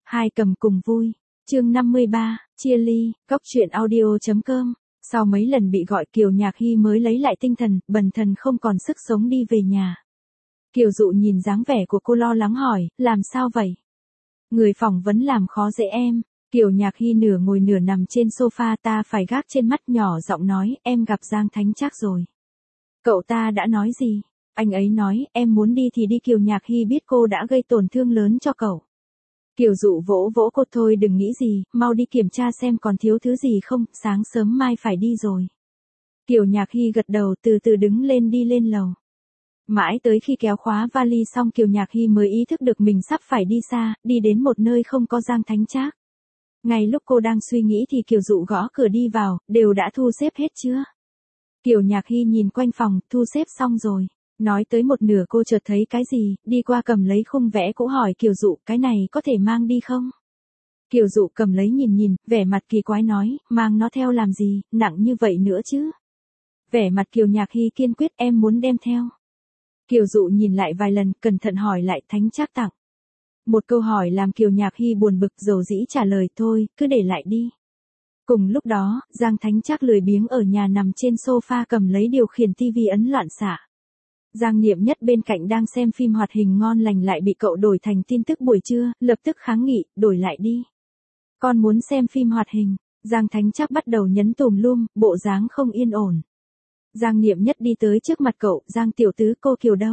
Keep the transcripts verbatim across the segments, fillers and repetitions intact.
Hai cầm cùng vui. Chương năm mươi ba, chia ly, góc truyện audio chấm com. Sau mấy lần bị gọi Kiều Nhạc Hy mới lấy lại tinh thần, bần thần không còn sức sống đi về nhà. Kiều Dụ nhìn dáng vẻ của cô lo lắng hỏi, làm sao vậy? Người phỏng vấn làm khó dễ em. Kiều Nhạc Hy nửa ngồi nửa nằm trên sofa, ta phải gác trên mắt, nhỏ giọng nói, em gặp Giang Thánh Trác rồi. Cậu ta đã nói gì? Anh ấy nói, em muốn đi thì đi. Kiều Nhạc Hy biết cô đã gây tổn thương lớn cho cậu. Kiều Dụ vỗ vỗ cô, thôi đừng nghĩ gì, mau đi kiểm tra xem còn thiếu thứ gì không, sáng sớm mai phải đi rồi. Kiều Nhạc Hy gật đầu, từ từ đứng lên đi lên lầu. Mãi tới khi kéo khóa vali xong, Kiều Nhạc Hy mới ý thức được mình sắp phải đi xa, đi đến một nơi không có Giang Thánh Trác. Ngay lúc cô đang suy nghĩ thì Kiều Dụ gõ cửa đi vào, đều đã thu xếp hết chưa? Kiều Nhạc Hy nhìn quanh phòng, thu xếp xong rồi. Nói tới một nửa cô chợt thấy cái gì, đi qua cầm lấy khung vẽ cũ hỏi Kiều Dụ, cái này có thể mang đi không? Kiều Dụ cầm lấy nhìn nhìn, vẻ mặt kỳ quái nói, mang nó theo làm gì, nặng như vậy nữa chứ? Vẻ mặt Kiều Nhạc Hy kiên quyết, em muốn đem theo. Kiều Dụ nhìn lại vài lần, cẩn thận hỏi lại, Thánh Trác tặng. Một câu hỏi làm Kiều Nhạc Hy buồn bực, dầu dĩ trả lời, thôi, cứ để lại đi. Cùng lúc đó, Giang Thánh Trác lười biếng ở nhà nằm trên sofa cầm lấy điều khiển tivi ấn loạn xạ. Giang Niệm Nhất bên cạnh đang xem phim hoạt hình ngon lành lại bị cậu đổi thành tin tức buổi trưa, lập tức kháng nghị, đổi lại đi. Con muốn xem phim hoạt hình. Giang Thánh Trác bắt đầu nhấn tùm lum, bộ dáng không yên ổn. Giang Niệm Nhất đi tới trước mặt cậu, Giang tiểu tứ, cô Kiều đâu?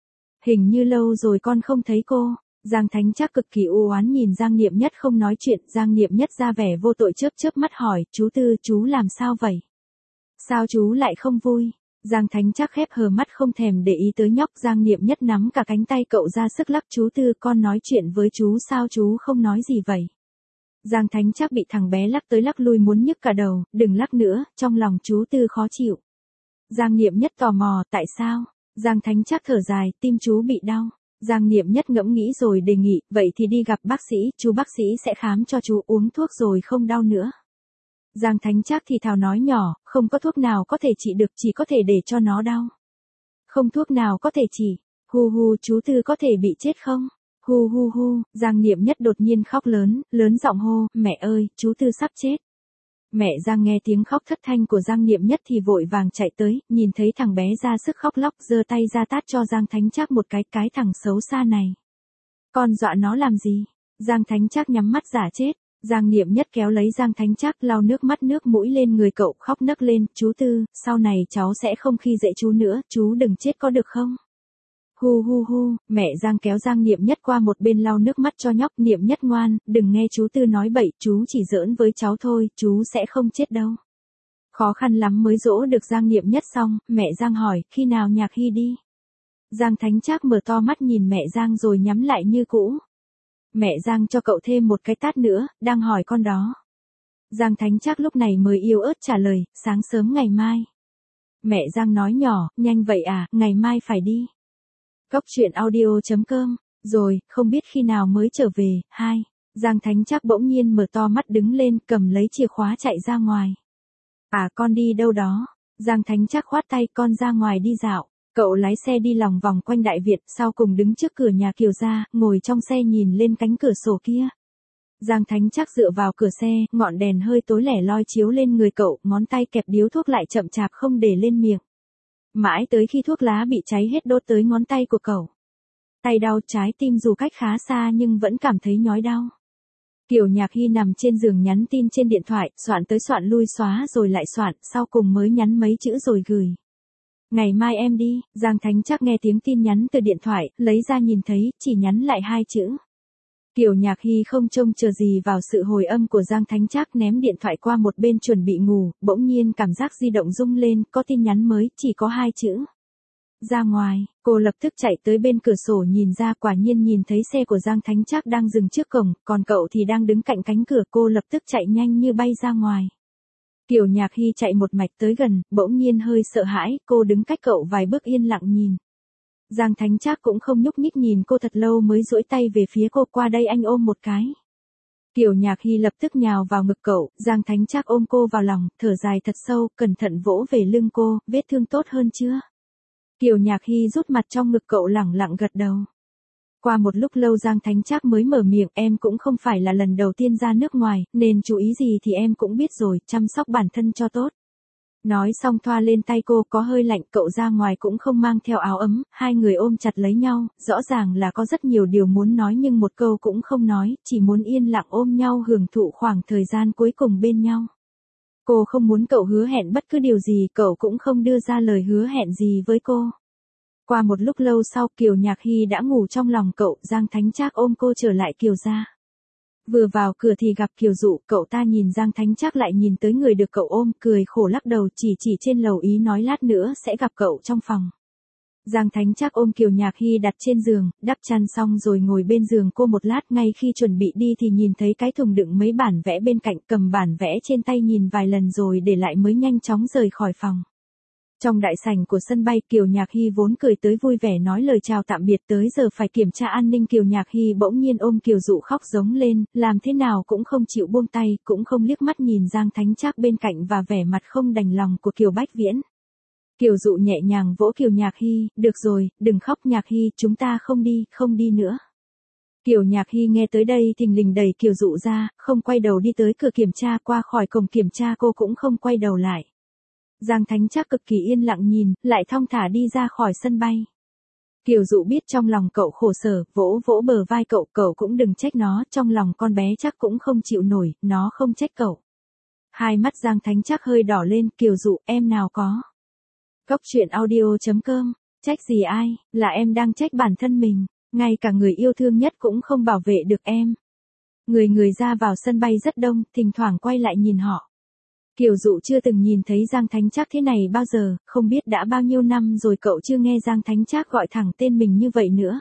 Hình như lâu rồi con không thấy cô. Giang Thánh Trác cực kỳ u oán nhìn Giang Niệm Nhất không nói chuyện, Giang Niệm Nhất ra vẻ vô tội chớp chớp mắt hỏi, chú Tư, chú làm sao vậy? Sao chú lại không vui? Giang Thánh Trác khép hờ mắt không thèm để ý tới nhóc. Giang Niệm Nhất nắm cả cánh tay cậu ra sức lắc, chú Tư, con nói chuyện với chú sao chú không nói gì vậy? Giang Thánh Trác bị thằng bé lắc tới lắc lui muốn nhức cả đầu, đừng lắc nữa, trong lòng chú Tư khó chịu. Giang Niệm Nhất tò mò, tại sao? Giang Thánh Trác thở dài, tim chú bị đau. Giang Niệm Nhất ngẫm nghĩ rồi đề nghị, vậy thì đi gặp bác sĩ, chú bác sĩ sẽ khám cho chú, uống thuốc rồi không đau nữa. Giang Thánh Trác thì thào nói nhỏ, không có thuốc nào có thể trị được, chỉ có thể để cho nó đau. Không thuốc nào có thể trị. Hu hu, chú Tư có thể bị chết không? Hu hu hu, Giang Niệm Nhất đột nhiên khóc lớn, lớn giọng hô, mẹ ơi, chú Tư sắp chết. Mẹ Giang nghe tiếng khóc thất thanh của Giang Niệm Nhất thì vội vàng chạy tới, nhìn thấy thằng bé ra sức khóc lóc, giơ tay ra tát cho Giang Thánh Trác một cái, cái thằng xấu xa này. Con dọa nó làm gì? Giang Thánh Trác nhắm mắt giả chết. Giang Niệm Nhất kéo lấy Giang Thánh Trác, lau nước mắt nước mũi lên người cậu, khóc nấc lên, chú Tư, sau này cháu sẽ không khi dễ chú nữa, chú đừng chết có được không? Hu hu hu, mẹ Giang kéo Giang Niệm Nhất qua một bên lau nước mắt cho nhóc. Niệm Nhất ngoan, đừng nghe chú Tư nói bậy, chú chỉ giỡn với cháu thôi, chú sẽ không chết đâu. Khó khăn lắm mới dỗ được Giang Niệm Nhất xong, mẹ Giang hỏi, khi nào Nhạc Hy đi? Giang Thánh Trác mở to mắt nhìn mẹ Giang rồi nhắm lại như cũ. Mẹ Giang cho cậu thêm một cái tát nữa, đang hỏi con đó. Giang Thánh Trác lúc này mới yếu ớt trả lời, sáng sớm ngày mai. Mẹ Giang nói nhỏ, nhanh vậy à, ngày mai phải đi. Góc truyện audio chấm com, rồi, không biết khi nào mới trở về, hai. Giang Thánh Trác bỗng nhiên mở to mắt đứng lên, cầm lấy chìa khóa chạy ra ngoài. À, con đi đâu đó? Giang Thánh Trác khoát tay, con ra ngoài đi dạo. Cậu lái xe đi lòng vòng quanh Đại Việt, sau cùng đứng trước cửa nhà Kiều gia, ngồi trong xe nhìn lên cánh cửa sổ kia. Giang Thánh Trác dựa vào cửa xe, ngọn đèn hơi tối lẻ loi chiếu lên người cậu, ngón tay kẹp điếu thuốc lại chậm chạp không để lên miệng. Mãi tới khi thuốc lá bị cháy hết đốt tới ngón tay của cậu. Tay đau, trái tim dù cách khá xa nhưng vẫn cảm thấy nhói đau. Kiều Nhạc Hy nằm trên giường nhắn tin trên điện thoại, soạn tới soạn lui xóa rồi lại soạn, sau cùng mới nhắn mấy chữ rồi gửi. Ngày mai em đi. Giang Thánh Trác nghe tiếng tin nhắn từ điện thoại, lấy ra nhìn thấy, chỉ nhắn lại hai chữ. Kiều Nhạc Hy không trông chờ gì vào sự hồi âm của Giang Thánh Trác, ném điện thoại qua một bên chuẩn bị ngủ, bỗng nhiên cảm giác di động rung lên, có tin nhắn mới, chỉ có hai chữ. Ra ngoài, cô lập tức chạy tới bên cửa sổ nhìn ra, quả nhiên nhìn thấy xe của Giang Thánh Trác đang dừng trước cổng, còn cậu thì đang đứng cạnh cánh cửa, cô lập tức chạy nhanh như bay ra ngoài. Kiều Nhạc Hy chạy một mạch tới gần, bỗng nhiên hơi sợ hãi, cô đứng cách cậu vài bước yên lặng nhìn. Giang Thánh Trác cũng không nhúc nhích nhìn cô thật lâu mới duỗi tay về phía cô, qua đây anh ôm một cái. Kiều Nhạc Hy lập tức nhào vào ngực cậu, Giang Thánh Trác ôm cô vào lòng, thở dài thật sâu, cẩn thận vỗ về lưng cô, vết thương tốt hơn chưa? Kiều Nhạc Hy rút mặt trong ngực cậu lẳng lặng gật đầu. Qua một lúc lâu Giang Thánh Trác mới mở miệng, em cũng không phải là lần đầu tiên ra nước ngoài, nên chú ý gì thì em cũng biết rồi, chăm sóc bản thân cho tốt. Nói xong thoa lên tay cô, có hơi lạnh, cậu ra ngoài cũng không mang theo áo ấm, hai người ôm chặt lấy nhau, rõ ràng là có rất nhiều điều muốn nói nhưng một câu cũng không nói, chỉ muốn yên lặng ôm nhau hưởng thụ khoảng thời gian cuối cùng bên nhau. Cô không muốn cậu hứa hẹn bất cứ điều gì, cậu cũng không đưa ra lời hứa hẹn gì với cô. Qua một lúc lâu sau, Kiều Nhạc Hy đã ngủ trong lòng cậu, Giang Thánh Trác ôm cô trở lại Kiều gia. Vừa vào cửa thì gặp Kiều Dụ, cậu ta nhìn Giang Thánh Trác lại nhìn tới người được cậu ôm, cười khổ lắc đầu, chỉ chỉ trên lầu, ý nói lát nữa sẽ gặp cậu trong phòng. Giang Thánh Trác ôm Kiều Nhạc Hy đặt trên giường, đắp chăn xong rồi ngồi bên giường cô một lát, ngay khi chuẩn bị đi thì nhìn thấy cái thùng đựng mấy bản vẽ bên cạnh, cầm bản vẽ trên tay nhìn vài lần rồi để lại mới nhanh chóng rời khỏi phòng. Trong đại sảnh của sân bay, Kiều Nhạc Hy vốn cười tới vui vẻ nói lời chào tạm biệt, tới giờ phải kiểm tra an ninh. Kiều Nhạc Hy bỗng nhiên ôm Kiều Dụ khóc giống lên, làm thế nào cũng không chịu buông tay, cũng không liếc mắt nhìn Giang Thánh Trác bên cạnh và vẻ mặt không đành lòng của Kiều Bách Viễn. Kiều Dụ nhẹ nhàng vỗ Kiều Nhạc Hy, được rồi, đừng khóc Nhạc Hy, chúng ta không đi, không đi nữa. Kiều Nhạc Hy nghe tới đây thình lình đẩy Kiều Dụ ra, không quay đầu đi tới cửa kiểm tra, qua khỏi cổng kiểm tra cô cũng không quay đầu lại. Giang Thánh Trác cực kỳ yên lặng nhìn, lại thong thả đi ra khỏi sân bay. Kiều Dụ biết trong lòng cậu khổ sở, vỗ vỗ bờ vai cậu, cậu cũng đừng trách nó, trong lòng con bé chắc cũng không chịu nổi, nó không trách cậu. Hai mắt Giang Thánh Trác hơi đỏ lên, Kiều Dụ, em nào có. Cốc truyện audio chấm com, trách gì ai, là em đang trách bản thân mình, ngay cả người yêu thương nhất cũng không bảo vệ được em. Người người ra vào sân bay rất đông, thỉnh thoảng quay lại nhìn họ. Kiều Dụ chưa từng nhìn thấy Giang Thánh Trác thế này bao giờ, không biết đã bao nhiêu năm rồi cậu chưa nghe Giang Thánh Trác gọi thẳng tên mình như vậy nữa.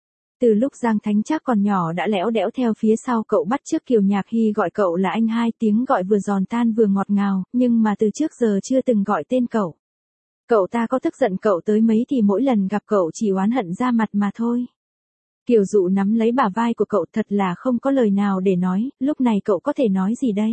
Từ lúc Giang Thánh Trác còn nhỏ đã lẽo đẽo theo phía sau cậu, bắt chước Kiều Nhạc Hy gọi cậu là anh, hai tiếng gọi vừa giòn tan vừa ngọt ngào, nhưng mà từ trước giờ chưa từng gọi tên cậu. Cậu ta có tức giận cậu tới mấy thì mỗi lần gặp cậu chỉ oán hận ra mặt mà thôi. Kiều Dụ nắm lấy bả vai của cậu, thật là không có lời nào để nói, lúc này cậu có thể nói gì đây?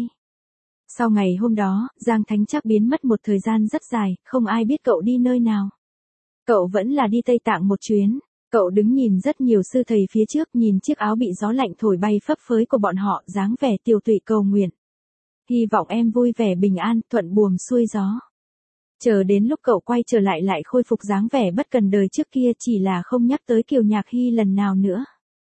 Sau ngày hôm đó, Giang Thánh Trác biến mất một thời gian rất dài, không ai biết cậu đi nơi nào. Cậu vẫn là đi Tây Tạng một chuyến. Cậu đứng nhìn rất nhiều sư thầy phía trước, nhìn chiếc áo bị gió lạnh thổi bay phấp phới của bọn họ, dáng vẻ tiều tụy cầu nguyện. Hy vọng em vui vẻ bình an, thuận buồm xuôi gió. Chờ đến lúc cậu quay trở lại lại khôi phục dáng vẻ bất cần đời trước kia, chỉ là không nhắc tới Kiều Nhạc Hy lần nào nữa.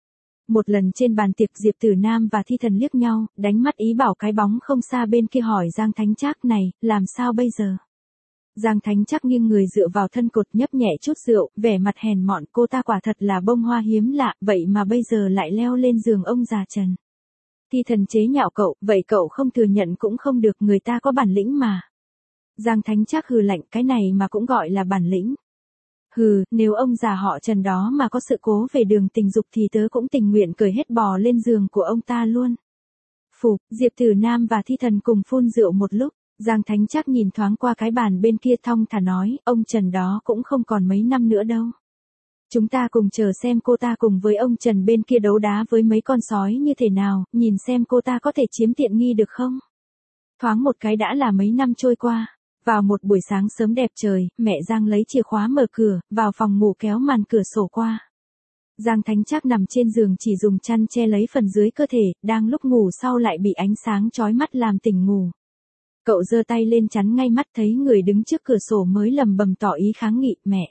Một lần trên bàn tiệc, Diệp Tử Nam và Thi Thần liếc nhau, đánh mắt ý bảo cái bóng không xa bên kia hỏi Giang Thánh Trác, này, làm sao bây giờ? Giang Thánh Trác nghiêng người dựa vào thân cột, nhấp nhẹ chút rượu, vẻ mặt hèn mọn, cô ta quả thật là bông hoa hiếm lạ, vậy mà bây giờ lại leo lên giường ông già Trần. Thi Thần chế nhạo cậu, vậy cậu không thừa nhận cũng không được, người ta có bản lĩnh mà. Giang Thánh Trác hừ lạnh, cái này mà cũng gọi là bản lĩnh. Hừ, nếu ông già họ Trần đó mà có sự cố về đường tình dục thì tớ cũng tình nguyện cởi hết bò lên giường của ông ta luôn. Phù, Diệp Tử Nam và Thi Thần cùng phun rượu một lúc, Giang Thánh Trác nhìn thoáng qua cái bàn bên kia thong thả nói, ông Trần đó cũng không còn mấy năm nữa đâu. Chúng ta cùng chờ xem cô ta cùng với ông Trần bên kia đấu đá với mấy con sói như thế nào, nhìn xem cô ta có thể chiếm tiện nghi được không. Thoáng một cái đã là mấy năm trôi qua. Vào một buổi sáng sớm đẹp trời, mẹ Giang lấy chìa khóa mở cửa, vào phòng ngủ kéo màn cửa sổ qua. Giang Thánh Trác nằm trên giường chỉ dùng chăn che lấy phần dưới cơ thể, đang lúc ngủ sau lại bị ánh sáng chói mắt làm tỉnh ngủ. Cậu giơ tay lên chắn ngay mắt, thấy người đứng trước cửa sổ mới lầm bầm tỏ ý kháng nghị, mẹ.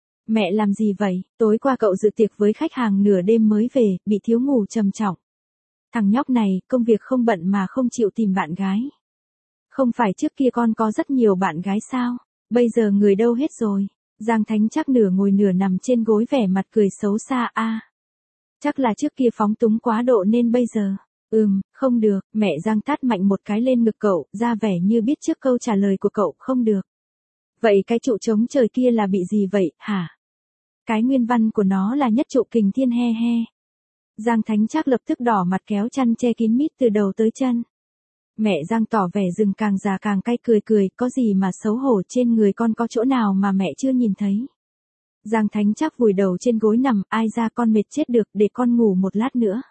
Mẹ làm gì vậy, tối qua cậu dự tiệc với khách hàng nửa đêm mới về, bị thiếu ngủ trầm trọng. Thằng nhóc này, công việc không bận mà không chịu tìm bạn gái. Không phải trước kia con có rất nhiều bạn gái sao, bây giờ người đâu hết rồi. Giang Thánh Trác nửa ngồi nửa nằm trên gối vẻ mặt cười xấu xa, a. À, chắc là trước kia phóng túng quá độ nên bây giờ. Ừm, không được, mẹ Giang tát mạnh một cái lên ngực cậu, ra vẻ như biết trước câu trả lời của cậu, không được. Vậy cái trụ trống trời kia là bị gì vậy, hả? Cái nguyên văn của nó là nhất trụ kình thiên he he. Giang Thánh Trác lập tức đỏ mặt kéo chăn che kín mít từ đầu tới chân. Mẹ Giang tỏ vẻ rừng càng già càng cay, cười cười, có gì mà xấu hổ, trên người con có chỗ nào mà mẹ chưa nhìn thấy. Giang Thánh Trác vùi đầu trên gối nằm, ai ra con mệt chết được, để con ngủ một lát nữa.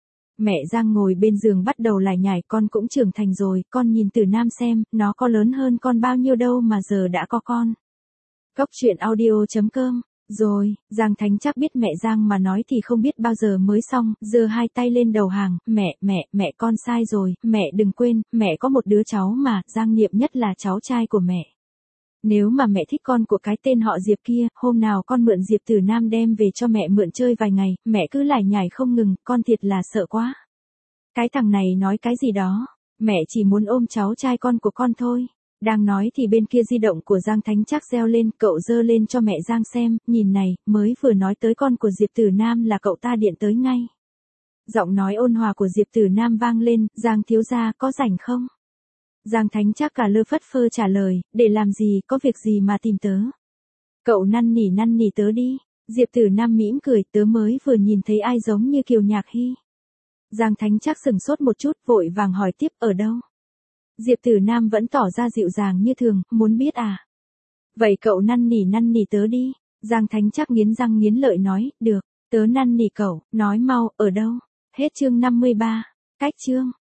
Mẹ Giang ngồi bên giường bắt đầu lải nhải, con cũng trưởng thành rồi, con nhìn Tử Nam xem, nó có lớn hơn con bao nhiêu đâu mà giờ đã có con. Cốc truyện audio chấm com Rồi, Giang Thánh chắc biết mẹ Giang mà nói thì không biết bao giờ mới xong, giơ hai tay lên đầu hàng, mẹ, mẹ, mẹ con sai rồi, mẹ đừng quên, mẹ có một đứa cháu mà, Giang Niệm Nhất là cháu trai của mẹ. Nếu mà mẹ thích con của cái tên họ Diệp kia, hôm nào con mượn Diệp Tử Nam đem về cho mẹ mượn chơi vài ngày, mẹ cứ lải nhải không ngừng, con thiệt là sợ quá. Cái thằng này nói cái gì đó, mẹ chỉ muốn ôm cháu trai con của con thôi. Đang nói thì bên kia di động của Giang Thánh chắc reo lên, cậu giơ lên cho mẹ Giang xem, nhìn này, mới vừa nói tới con của Diệp Tử Nam là cậu ta điện tới ngay. Giọng nói ôn hòa của Diệp Tử Nam vang lên, Giang thiếu gia có rảnh không? Giang Thánh chắc cả lơ phất phơ trả lời, để làm gì, có việc gì mà tìm tớ? Cậu năn nỉ năn nỉ tớ đi. Diệp Tử Nam mỉm cười, tớ mới vừa nhìn thấy ai giống như Kiều Nhạc Hy. Giang Thánh chắc sừng sốt một chút, vội vàng hỏi tiếp, ở đâu? Diệp Tử Nam vẫn tỏ ra dịu dàng như thường, muốn biết à? Vậy cậu năn nỉ năn nỉ tớ đi. Giang Thánh chắc nghiến răng nghiến lợi nói, được, tớ năn nỉ cậu, nói mau, ở đâu? Hết chương năm mươi ba. Cách chương.